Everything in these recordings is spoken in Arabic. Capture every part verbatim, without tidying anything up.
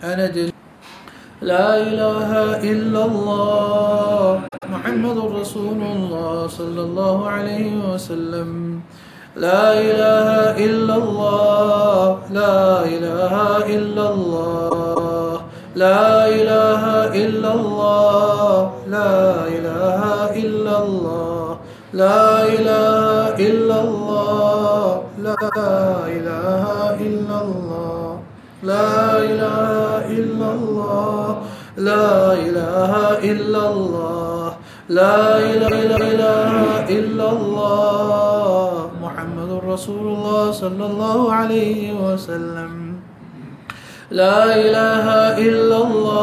أنا دل لا إله إلا الله محمد رسول الله صلى الله عليه وسلم. لا إله إلا الله لا إله إلا الله لا إله إلا الله لا إله إلا الله لا إله إلا الله لا إله إلا الله لا إله إلا الله لا إله إلا الله لا إله إلا الله محمد رسول الله صلى الله عليه وسلم. لا إله إلا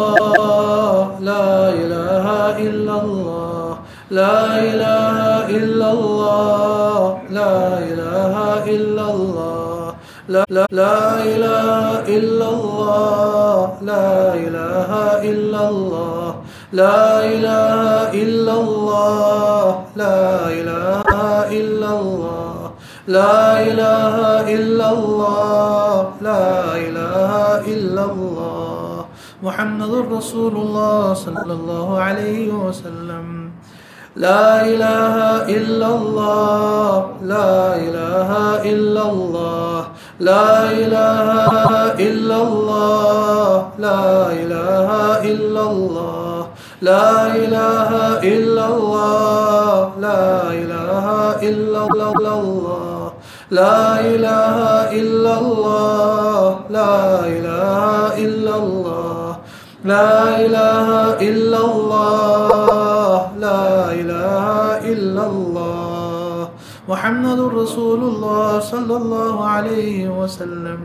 الله لا إله إلا الله لا إله إلا الله لا إله إلا الله لا لا إله إلا الله لا إله إلا الله لا إله إلا الله لا إله إلا الله لا إله إلا الله لا إله إلا الله محمد رسول الله صلى الله عليه وسلم. لا إله إلا الله لا إله إلا الله لا إله إلا الله لا إله إلا الله لا إله إلا الله لا إله إلا الله لا إله إلا الله لا إله إلا الله لا إله إلا الله لا إله إلا الله محمد رسول الله صلى الله عليه وسلم.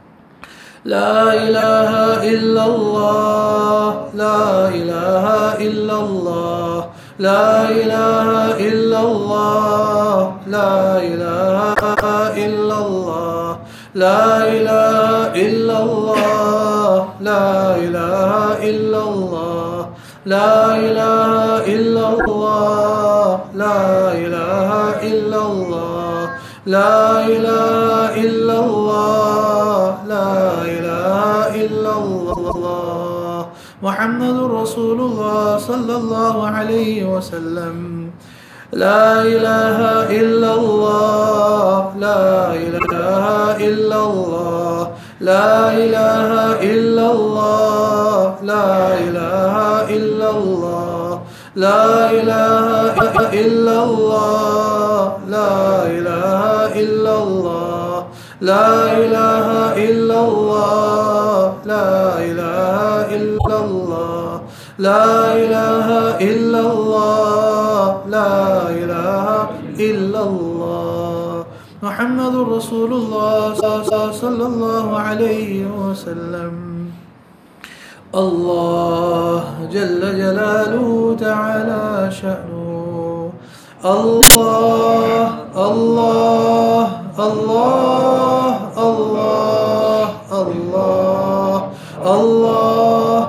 لا إله إلا الله لا إله إلا الله لا إله إلا الله لا إله إلا الله لا إله إلا الله لا إله إلا الله لا إله إلا الله لا إله إلا الله لا إله إلا الله لا إله إلا الله محمد رسول الله صلى الله عليه وسلم. لا إله إلا الله لا إله إلا الله لا إله إلا الله لا إله إلا الله لا إله إلا الله لا إله إلا الله لا إله إلا الله لا إله إلا الله لا إله إلا الله لا إله إلا الله محمد رسول الله صلى الله عليه وسلم. الله جل جلاله تعالى شأنه الله الله الله الله الله الله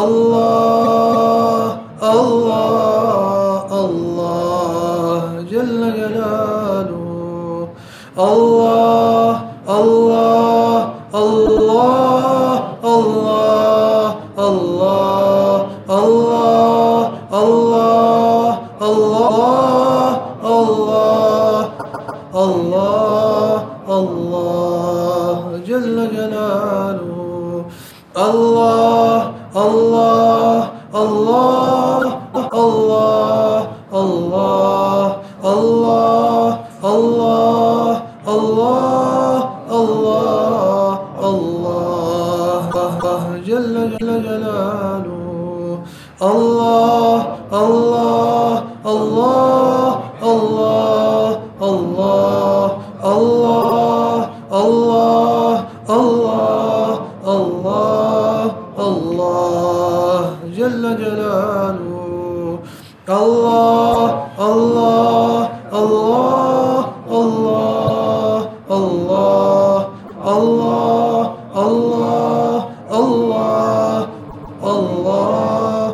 الله الله الله جل جلاله الله الله الله الله الله الله الله الله الله الله الله جل جلاله الله الله الله الله الله الله الله الله الله الله جل جلاله الله الله الله الله الله الله الله الله الله الله جل جلاله الله الله الله الله الله الله الله الله الله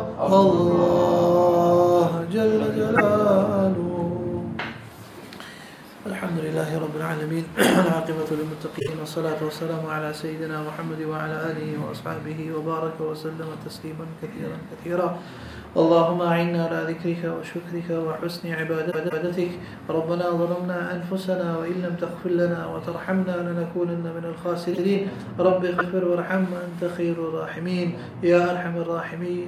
الله جل جلاله. الحمد لله رب العالمين والعاقبة للمتقين والصلاة والسلام على سيدنا محمد وعلى آله وأصحابه وبارك وسلم تسليما كثيرا كثيرا. اللهم أعنا على ذكرك وشكرك وحسن عبادتك. ربنا ظلمنا أنفسنا وإن لم تغفر لنا وترحمنا لنكونن من الخاسرين. رب اغفر وارحم أنت خير الراحمين يا أرحم الراحمين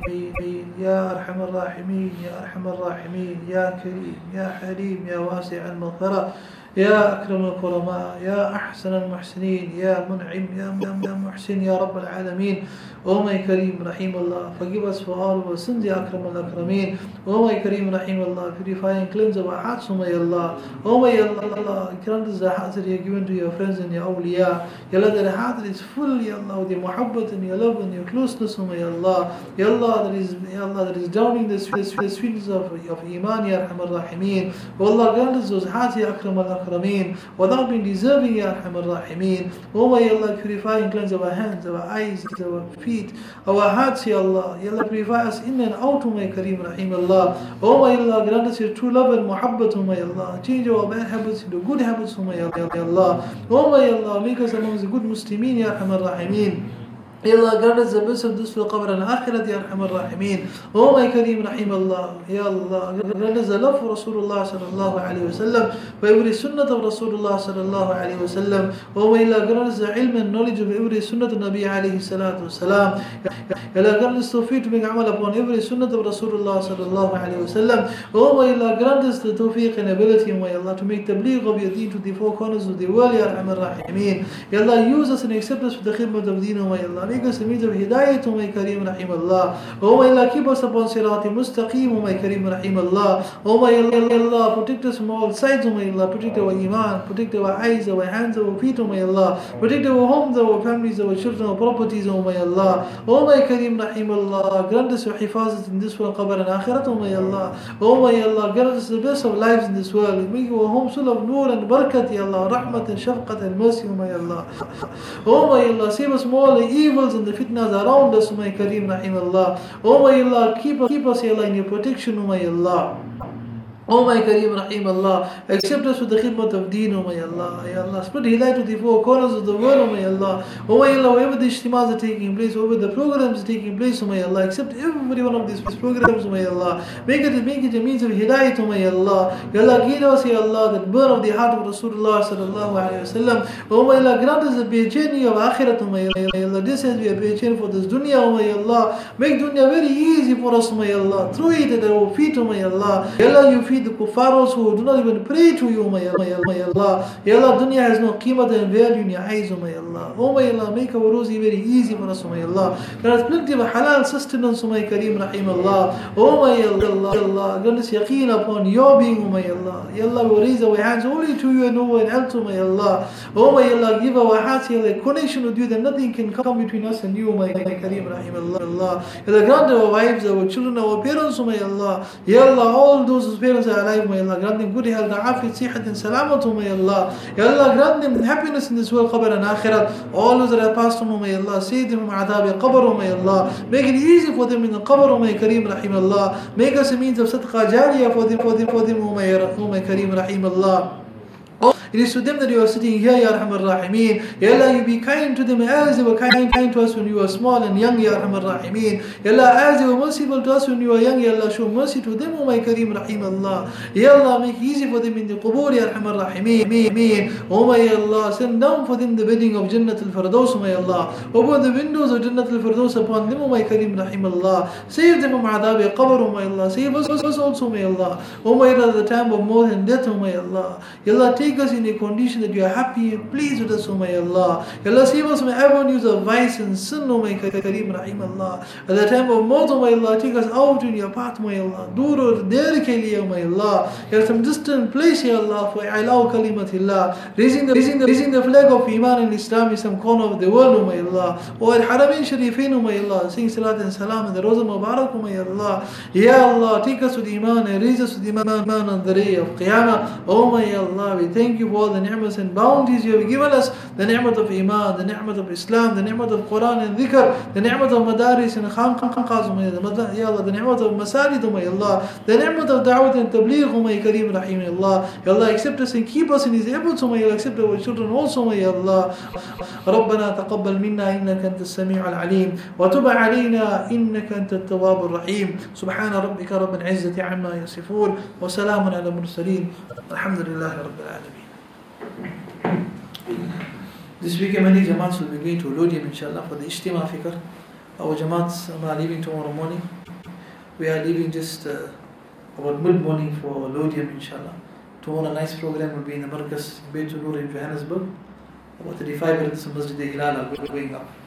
يا أرحم الراحمين يا أرحم الراحمين يا كريم يا حليم يا واسع المغفرة يا أكرم الكرماء يا أحسن المحسنين يا منعم يا محسن يا رب العالمين. O my Kareem Rahim Allah, forgive us for all our sins, Ya Akram al-Akrameen. O my Kareem Rahim Allah, purify and cleanse our hearts, O my Allah. O my Allah, grant us the hearts that you have given to your friends and your awliya. Ya Allah, that the heart that is full, Ya Allah, with your muhabbat and your love and your closeness, O my Allah. Ya Allah, that is, Ya Allah, that is drowning the sweetness of, of Iman, Ya Arhamar Rahimeen. O Allah, grant us those hearts, Ya Akram al-Akrameen, without being deserving, Ya Arhamar Rahimeen. O my Allah, purify and cleanse our hands, our eyes, our feet, our hearts, Ya Allah. Ya Allah, purify us in and out, O my Kareem Rahim Allah. O my Allah, grant us your true love and muhabbat, O my Allah. Change our bad habits into good habits, O my Allah. O my Allah, make us amongst the good Muslimin, Ya Arhamar Rahimeen. Ya Allah, grant us the best of this for qabr and akhirat, Ya Arhamar Rahimeen. O my Kareem Rahim Allah, Ya Allah, grant us the love for Rasulullah sallallahu alayhi wa sallam, for every sunnah of Rasulullah sallallahu alayhi wa sallam. O my Allah, grant us the ilm and knowledge of every sunnah of Nabi alayhi salatu wasalam. Ya Allah, grant us tawfiq to make amal upon every sunnah of Rasulullah sallallahu alayhi wa sallam. O my Allah, grant us the tawfiq and ability, O my Allah, to make tabligh of your deen to the four corners of the world, Ya Arhamar Rahimeen. Ya Allah, use us and accept us for the khidmat of deen, O my Allah. Make us a means of hidayat, O my Kareem Rahim Allah. O my Allah, keep us upon Sirati Mustaqim, O my Kareem Rahim Allah. O my Allah, protect us from all sides, O my Allah. Protect our iman, protect our eyes, our hands, our feet, O my Allah. Protect our homes, our families, our children, our properties, O my Allah. O my Kareem Rahim Allah, grant us your hifazat in this world, qabr and akhirat, O my Allah. O my Allah, grant us the best of lives in this world. Make our homes full of nur and barakat, Ya Allah. Rahmat and shafqat and mercy, O my Allah. O my Allah, save us from all the evils and the fitnas around us, O my Kareem Rahim Allah. O my Allah, keep us, keep us, Ya Allah, in your protection, O my Allah. O my Kareem Rahim Allah, accept us with the khidmat of deen, O my Allah. Ya Allah, spread hidayah to the four corners of the world, O my Allah. O my Allah, wherever the ijtimas are taking place, wherever the programs are taking place, O my Allah, accept every one of these programs, O my Allah. Make it, make it a means of hidayah, O my Allah. Ya Allah, guide us, Ya Allah, that burn of the heart of Rasulullah sallallahu alayhi wa sallam. O my Allah, grant us the baychani of akhirat, O my Allah. This has been a baychani for this dunya, O my Allah. Make dunya very easy for us, O my Allah. Throw it at our feet, O my Allah. Ya Allah, you feed the kuffaros who do not even pray to you, my Allah. Ya Allah, dunya has no qeemat and value in your eyes, O my Allah. O my Allah, make our rozi very easy for us, O my Allah. Grant us plenty of halal sustenance, O my Kareem Rahim Allah. O my Allah, grant us yaqeen upon your being, O my Allah. Ya Allah, we raise our hands only to you and no one else, O my Allah. O my Allah, give our hearts, Ya Allah, connection with you that nothing can come between us and you, my Kareem Rahim Allah. Ya Allah, grant our wives, our children, our parents, O my Allah. Ya Allah, all those whose parents are alive, my Allah, grant them good health, afiyat, sihat and salamat, O my Allah. Ya Allah, grant them happiness in this world, qabr and akhirat. All those that have passed on, O my Allah, save them from adhab qabr, O my Allah. Make it easy for them in the qabr, O my Kareem Rahim Allah. Make us a means of sadaqah jariyah for them, for them, for them, O my, O my Kareem Rahim Allah. It is to them that you are sitting here, Ya Arhamar Rahimeen. Ya Allah, you be kind to them as they were kind, kind to us when you were small and young, Ya Arhamar Rahimeen. Ya Allah, as they were merciful to us when you were young, Ya Allah, show mercy to them, O my Kareem Rahim Allah. Ya Allah, make it easy for them in the qubur, Ya Arhamar Rahimeen. O my Allah, send down for them the bedding of Jannat al-Firdaus, O my Allah. Open the windows of Jannat al-Firdaus upon them, O my Kareem Rahim Allah. Save them from adhab qabr, O my Allah. Save us also, may Allah. O my Allah, the time of maut and death, O my Allah. Ya Allah, take us in a condition that you are happy and pleased with us, O my Allah. Ya Allah, save us from avenues of vice and sin, O my Kareem Rahim Allah. At the time of maut, O my Allah, take us out in your path, O my Allah. Dur there ke liye, O my Allah. Ya Allah, some distant place, Ya Allah, for ilaw kalimatillah. Raising the, raising the, raising the flag of Iman and Islam in some corner of the world, O my Allah. Or at Haramain Sharifain, O my Allah. Sing Salat and Salam and the Roza Mubarak, O my Allah. Ya Allah, take us with Iman and raise us with Iman on the day of Qiyamah. O my Allah, we thank you for all the ni'mas and bounties you have given us, the ni'mat of Iman, the ni'mat of Islam, the ni'mat of Quran and dhikr, the ni'mat of Madaris and Khanqahs, Ya Allah, the ni'mat of Masajid, Ya Allah, the ni'mat of Da'wat and Tabligh, Ya Kareem Rahim, Ya Allah. Ya Allah, accept us and keep us in His efforts, Ya Allah, accept our children also, Ya Allah. ربنا تقبل منا إنك أنت السميع العليم وتب علينا إنك أنت التواب الرحيم سبحان ربك رب العزة عما يصفون وسلام على المرسلين الحمد لله رب العالمين. This weekend many Jamaats will be going to Lodium inshallah for the Ijtima Fikr. Our Jamaats are leaving tomorrow morning. We are leaving just uh, about mid morning for Lodium inshallah. Tomorrow a nice program will be in the Markas Beit Nur in Johannesburg. About thirty-five minutes of Masjid Hilal are going up.